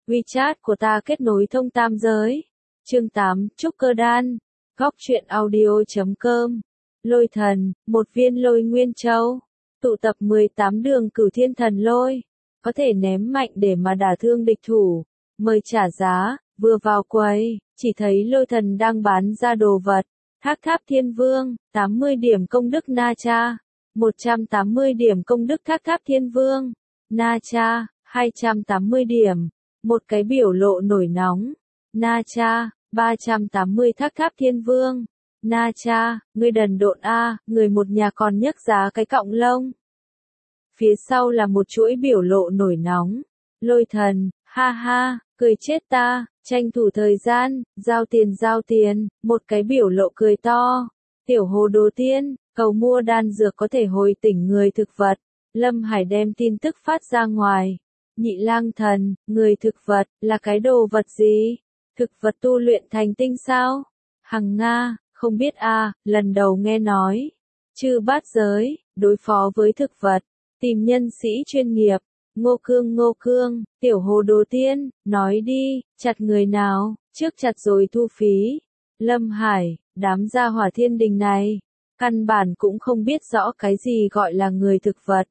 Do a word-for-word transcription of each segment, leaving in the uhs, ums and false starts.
WeChat của ta kết nối thông tam giới. Chương tám, Trúc Cơ Đan. Góc truyện audio chấm com. Lôi thần, một viên lôi nguyên châu. Tụ tập mười tám đường cửu thiên thần lôi. Có thể ném mạnh để mà đả thương địch thủ. Mời trả giá, vừa vào quầy, chỉ thấy lôi thần đang bán ra đồ vật. Thác Tháp Thiên Vương, tám mươi điểm công đức Na Cha. một trăm tám mươi điểm công đức Thác Tháp Thiên Vương. Na Cha, hai trăm tám mươi điểm. Một cái biểu lộ nổi nóng. Na Cha, ba trăm tám mươi Thác Tháp Thiên Vương. Na Cha, ngươi đần độn a, người một nhà còn nhấc giá cái cọng lông. Phía sau là một chuỗi biểu lộ nổi nóng. Lôi thần, ha ha, cười chết ta, tranh thủ thời gian, giao tiền giao tiền, một cái biểu lộ cười to. Tiểu Hồ Đồ Tiên, cầu mua đan dược có thể hồi tỉnh người thực vật. Lâm Hải đem tin tức phát ra ngoài. Nhị Lang Thần, người thực vật, là cái đồ vật gì? Thực vật tu luyện thành tinh sao? Hằng Nga, không biết a, lần đầu nghe nói. Chư bát giới, đối phó với thực vật, tìm nhân sĩ chuyên nghiệp. Ngô Cương Ngô Cương, Tiểu Hồ Đồ Tiên, nói đi, chặt người nào, trước chặt rồi thu phí. Lâm Hải, đám gia hỏa thiên đình này, căn bản cũng không biết rõ cái gì gọi là người thực vật.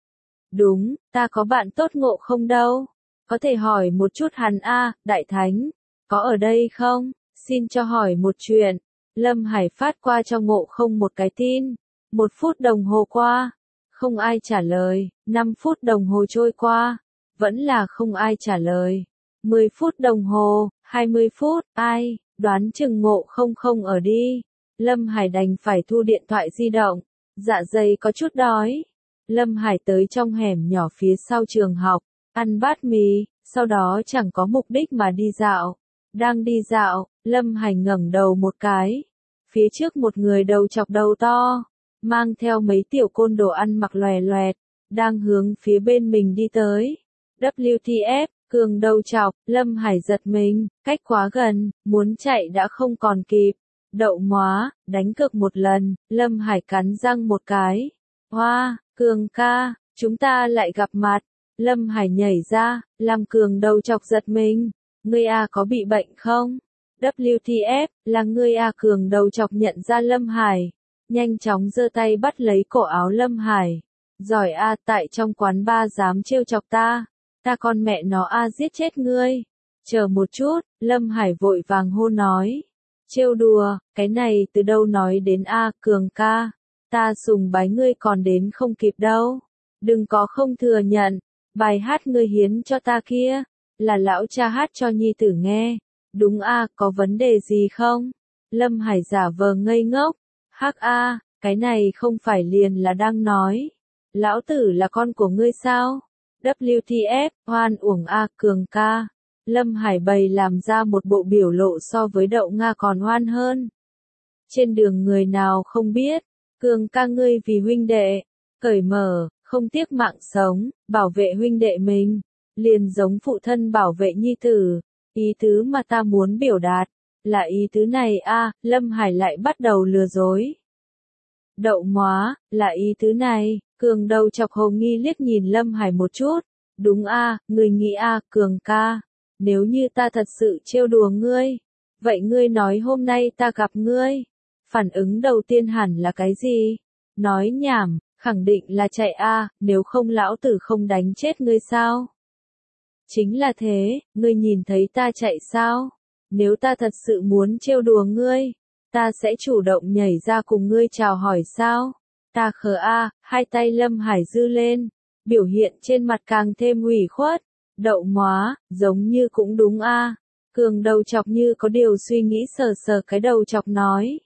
Đúng, ta có bạn tốt Ngộ Không đâu. Có thể hỏi một chút hắn a, Đại Thánh, có ở đây không? Xin cho hỏi một chuyện. Lâm Hải phát qua cho Ngộ Không một cái tin. Một phút đồng hồ qua, không ai trả lời. Năm phút đồng hồ trôi qua, vẫn là không ai trả lời. Mười phút đồng hồ, hai mươi phút, ai, đoán chừng Ngộ Không không ở đi. Lâm Hải đành phải thu điện thoại di động. Dạ dày có chút đói. Lâm Hải tới trong hẻm nhỏ phía sau trường học, ăn bát mì, sau đó chẳng có mục đích mà đi dạo. Đang đi dạo, Lâm Hải ngẩng đầu một cái. Phía trước một người đầu chọc đầu to, mang theo mấy tiểu côn đồ ăn mặc lòe loẹt, đang hướng phía bên mình đi tới. vê kép tê ép, cường đầu chọc, Lâm Hải giật mình, cách quá gần, muốn chạy đã không còn kịp. Đậu móa, đánh cược một lần, Lâm Hải cắn răng một cái. Hoa, Cường ca, chúng ta lại gặp mặt. Lâm Hải nhảy ra, làm Cường đầu chọc giật mình. Ngươi a có bị bệnh không? vê kép tê ép, là ngươi a. Cường đầu chọc nhận ra Lâm Hải. Nhanh chóng giơ tay bắt lấy cổ áo Lâm Hải. Giỏi a, tại trong quán bar dám trêu chọc ta. Ta con mẹ nó a giết chết ngươi. Chờ một chút, Lâm Hải vội vàng hô nói. Trêu đùa, cái này từ đâu nói đến a, Cường ca. Ta sùng bái ngươi còn đến không kịp đâu. Đừng có không thừa nhận. Bài hát ngươi hiến cho ta kia, là lão cha hát cho nhi tử nghe. Đúng a, có vấn đề gì không? Lâm Hải giả vờ ngây ngốc. Hắc a, cái này không phải liền là đang nói. Lão tử là con của ngươi sao? vê kép tê ép, hoan uổng a, Cường ca. Lâm Hải bày làm ra một bộ biểu lộ so với đậu Nga còn hoan hơn. Trên đường người nào không biết. Cường ca ngươi vì huynh đệ, cởi mở, không tiếc mạng sống, bảo vệ huynh đệ mình, liền giống phụ thân bảo vệ nhi tử. Ý tứ mà ta muốn biểu đạt, là ý tứ này a. Lâm Hải lại bắt đầu lừa dối. Đậu móa, là ý tứ này. Cường đầu chọc hồ nghi liếc nhìn Lâm Hải một chút. Đúng a, người nghĩ a, Cường ca. Nếu như ta thật sự trêu đùa ngươi, vậy ngươi nói hôm nay ta gặp ngươi. Phản ứng đầu tiên hẳn là cái gì? Nói nhảm, khẳng định là chạy a, nếu không lão tử không đánh chết ngươi sao? Chính là thế, ngươi nhìn thấy ta chạy sao? Nếu ta thật sự muốn trêu đùa ngươi, ta sẽ chủ động nhảy ra cùng ngươi chào hỏi sao? Ta khờ a, hai tay Lâm Hải dư lên, biểu hiện trên mặt càng thêm ủy khuất. Đậu móa, giống như cũng đúng a. Cường đầu chọc như có điều suy nghĩ sờ sờ cái đầu chọc nói.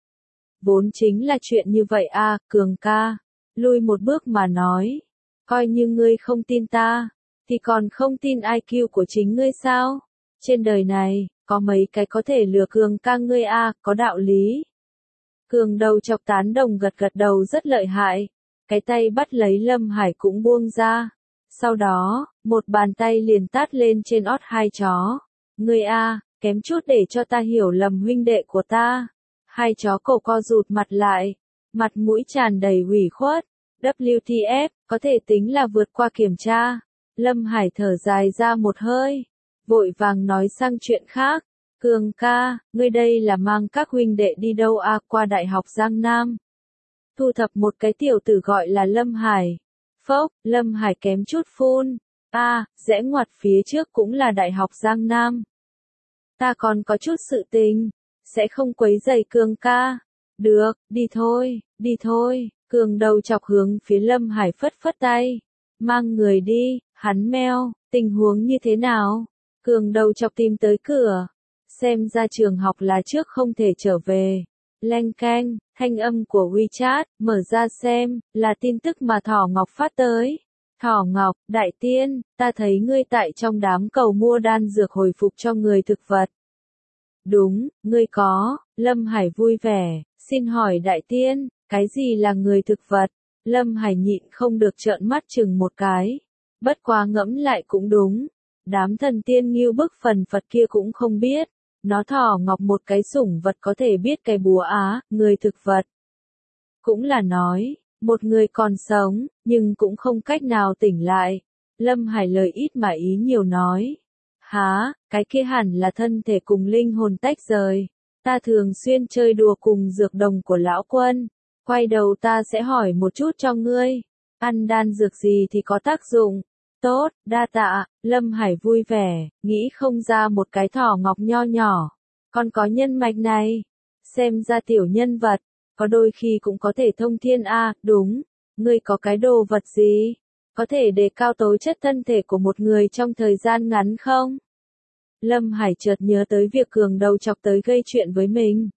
Vốn chính là chuyện như vậy a, Cường ca. Lui một bước mà nói. Coi như ngươi không tin ta, thì còn không tin i kiu của chính ngươi sao? Trên đời này, có mấy cái có thể lừa Cường ca ngươi a, có đạo lý. Cường đầu chọc tán đồng gật gật đầu rất lợi hại. Cái tay bắt lấy Lâm Hải cũng buông ra. Sau đó, một bàn tay liền tát lên trên ót hai chó. Ngươi a, kém chút để cho ta hiểu lầm huynh đệ của ta. Hai chó cổ co rụt mặt lại, mặt mũi tràn đầy ủy khuất. vê kép tê ép, có thể tính là vượt qua kiểm tra. Lâm Hải thở dài ra một hơi. vội vàng nói sang chuyện khác. Cường ca, ngươi đây là mang các huynh đệ đi đâu à, qua Đại học Giang Nam. Thu thập một cái tiểu tử gọi là Lâm Hải. Phốc, Lâm Hải kém chút phun. A, à, rẽ ngoặt phía trước cũng là Đại học Giang Nam. Ta còn có chút sự tình, sẽ không quấy rầy Cường ca. Được, đi thôi, đi thôi. Cường đầu chọc hướng phía Lâm Hải phất phất tay. Mang người đi, hắn meo, tình huống như thế nào? Cường đầu chọc tìm tới cửa. Xem ra trường học là trước không thể trở về. Leng keng, thanh âm của WeChat, mở ra xem, là tin tức mà Thỏ Ngọc phát tới. Thỏ Ngọc, đại tiên, ta thấy ngươi tại trong đám cầu mua đan dược hồi phục cho người thực vật. Đúng, ngươi có, Lâm Hải vui vẻ, xin hỏi đại tiên, cái gì là người thực vật? Lâm Hải nhịn không được trợn mắt chừng một cái. Bất quá ngẫm lại cũng đúng. Đám thần tiên nghiêu bức phần Phật kia cũng không biết. Nó Thỏ Ngọc một cái sủng vật có thể biết cái búa á, người thực vật. Cũng là nói, một người còn sống, nhưng cũng không cách nào tỉnh lại. Lâm Hải lời ít mà ý nhiều nói. Há, cái kia hẳn là thân thể cùng linh hồn tách rời. Ta thường xuyên chơi đùa cùng dược đồng của lão quân. Quay đầu ta sẽ hỏi một chút cho ngươi. Ăn đan dược gì thì có tác dụng. Tốt, đa tạ, Lâm Hải vui vẻ, nghĩ không ra một cái Thỏ Ngọc nho nhỏ. Còn có nhân mạch này. Xem ra tiểu nhân vật, có đôi khi cũng có thể thông thiên a, à, đúng. Ngươi có cái đồ vật gì? Có thể đề cao tố chất thân thể của một người trong thời gian ngắn không? Lâm Hải chợt nhớ tới việc Cường đầu chọc tới gây chuyện với mình.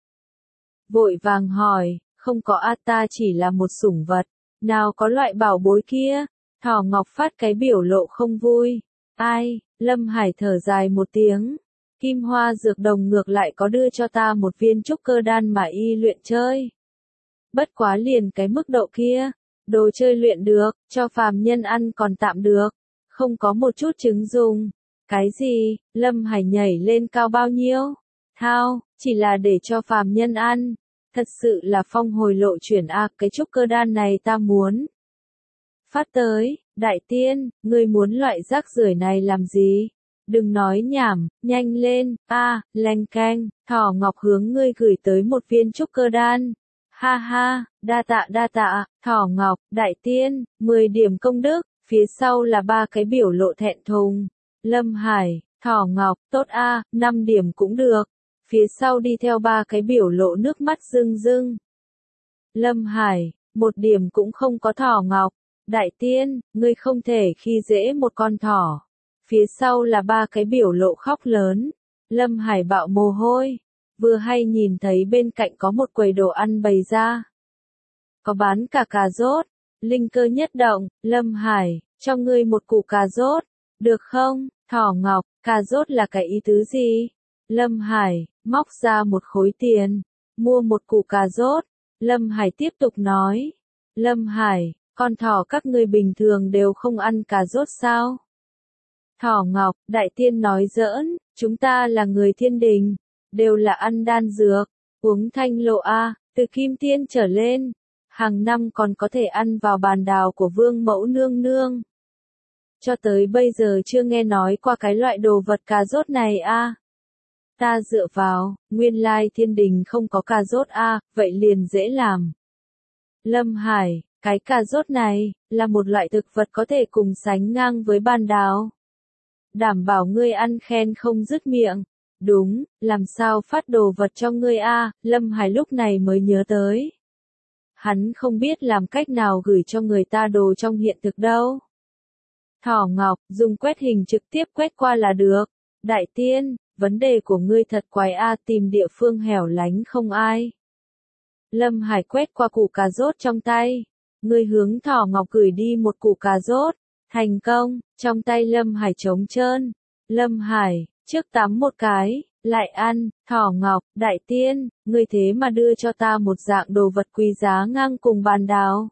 Vội vàng hỏi, không có a, ta chỉ là một sủng vật. Nào có loại bảo bối kia? Thỏ Ngọc phát cái biểu lộ không vui. Ai, Lâm Hải thở dài một tiếng. Kim Hoa dược đồng ngược lại có đưa cho ta một viên trúc cơ đan mà y luyện chơi. Bất quá liền cái mức độ kia. Đồ chơi luyện được, cho phàm nhân ăn còn tạm được. Không có một chút chứng dùng. Cái gì, Lâm Hải nhảy lên cao bao nhiêu? Thao, chỉ là để cho phàm nhân ăn. Thật sự là phong hồi lộ chuyển a, cái trúc cơ đan này ta muốn. Phát tới, đại tiên, ngươi muốn loại rác rưởi này làm gì? Đừng nói nhảm, nhanh lên, a, à, leng keng, Thỏ Ngọc hướng ngươi gửi tới một viên trúc cơ đan. Ha ha, đa tạ đa tạ, Thỏ Ngọc, đại tiên, mười điểm công đức, phía sau là ba cái biểu lộ thẹn thùng. Lâm Hải, Thỏ Ngọc, tốt a, à, năm điểm cũng được. Phía sau đi theo ba cái biểu lộ nước mắt rưng rưng. Lâm Hải, một điểm cũng không có Thỏ Ngọc. Đại tiên, ngươi không thể khi dễ một con thỏ. Phía sau là ba cái biểu lộ khóc lớn. Lâm Hải bạo mồ hôi. Vừa hay nhìn thấy bên cạnh có một quầy đồ ăn bày ra. Có bán cả cà rốt. Linh cơ nhất động, Lâm Hải, cho ngươi một củ cà rốt. Được không, Thỏ Ngọc, cà rốt là cái ý tứ gì? Lâm Hải, móc ra một khối tiền. Mua một củ cà rốt. Lâm Hải tiếp tục nói. Lâm Hải, con thỏ các ngươi bình thường đều không ăn cà rốt sao? Thỏ Ngọc, đại tiên nói giỡn, chúng ta là người thiên đình, đều là ăn đan dược, uống thanh lộ A, từ kim tiên trở lên, hàng năm còn có thể ăn vào bàn đào của vương mẫu nương nương. Cho tới bây giờ chưa nghe nói qua cái loại đồ vật cà rốt này A. Ta dựa vào, nguyên lai thiên đình không có cà rốt A, vậy liền dễ làm. Lâm Hải, cái cà rốt này, là một loại thực vật có thể cùng sánh ngang với bàn đào. Đảm bảo ngươi ăn khen không dứt miệng. Đúng, làm sao phát đồ vật cho ngươi a? Lâm Hải lúc này mới nhớ tới. Hắn không biết làm cách nào gửi cho người ta đồ trong hiện thực đâu. Thỏ Ngọc, dùng quét hình trực tiếp quét qua là được. Đại tiên, vấn đề của ngươi thật quái a, tìm địa phương hẻo lánh không ai. Lâm Hải quét qua củ cà rốt trong tay. Ngươi hướng Thỏ Ngọc gửi đi một củ cà rốt. Thành công, trong tay Lâm Hải trống trơn. Lâm Hải, trước tắm một cái, lại ăn, Thỏ Ngọc, đại tiên, ngươi thế mà đưa cho ta một dạng đồ vật quý giá ngang cùng bàn đào.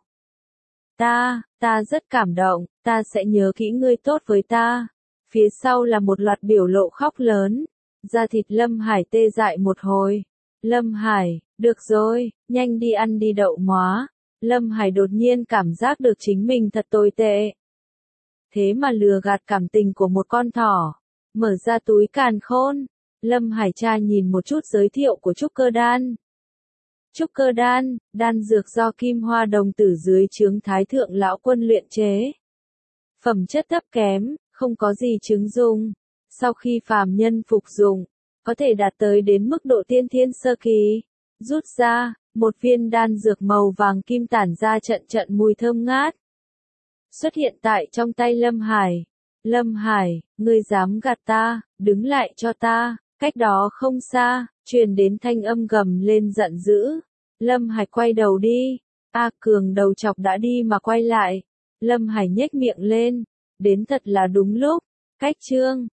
Ta, ta rất cảm động, ta sẽ nhớ kỹ ngươi tốt với ta. Phía sau là một loạt biểu lộ khóc lớn. Da thịt Lâm Hải tê dại một hồi. Lâm Hải, được rồi, nhanh đi ăn đi đậu móa. Lâm Hải đột nhiên cảm giác được chính mình thật tồi tệ. Thế mà lừa gạt cảm tình của một con thỏ. Mở ra túi càn khôn, Lâm Hải tra nhìn một chút giới thiệu của trúc cơ đan. Trúc cơ đan, đan dược do kim hoa đồng tử dưới trướng Thái Thượng Lão Quân luyện chế. Phẩm chất thấp kém, không có gì chứng dụng. Sau khi phàm nhân phục dụng, có thể đạt tới đến mức độ tiên thiên sơ kỳ. Rút ra, một viên đan dược màu vàng kim tản ra trận trận mùi thơm ngát. Xuất hiện tại trong tay Lâm Hải. Lâm Hải, ngươi dám gạt ta, đứng lại cho ta. Cách đó không xa, truyền đến thanh âm gầm lên giận dữ. Lâm Hải quay đầu đi. A Cường đầu chọc đã đi mà quay lại. Lâm Hải nhếch miệng lên. Đến thật là đúng lúc. Cách chương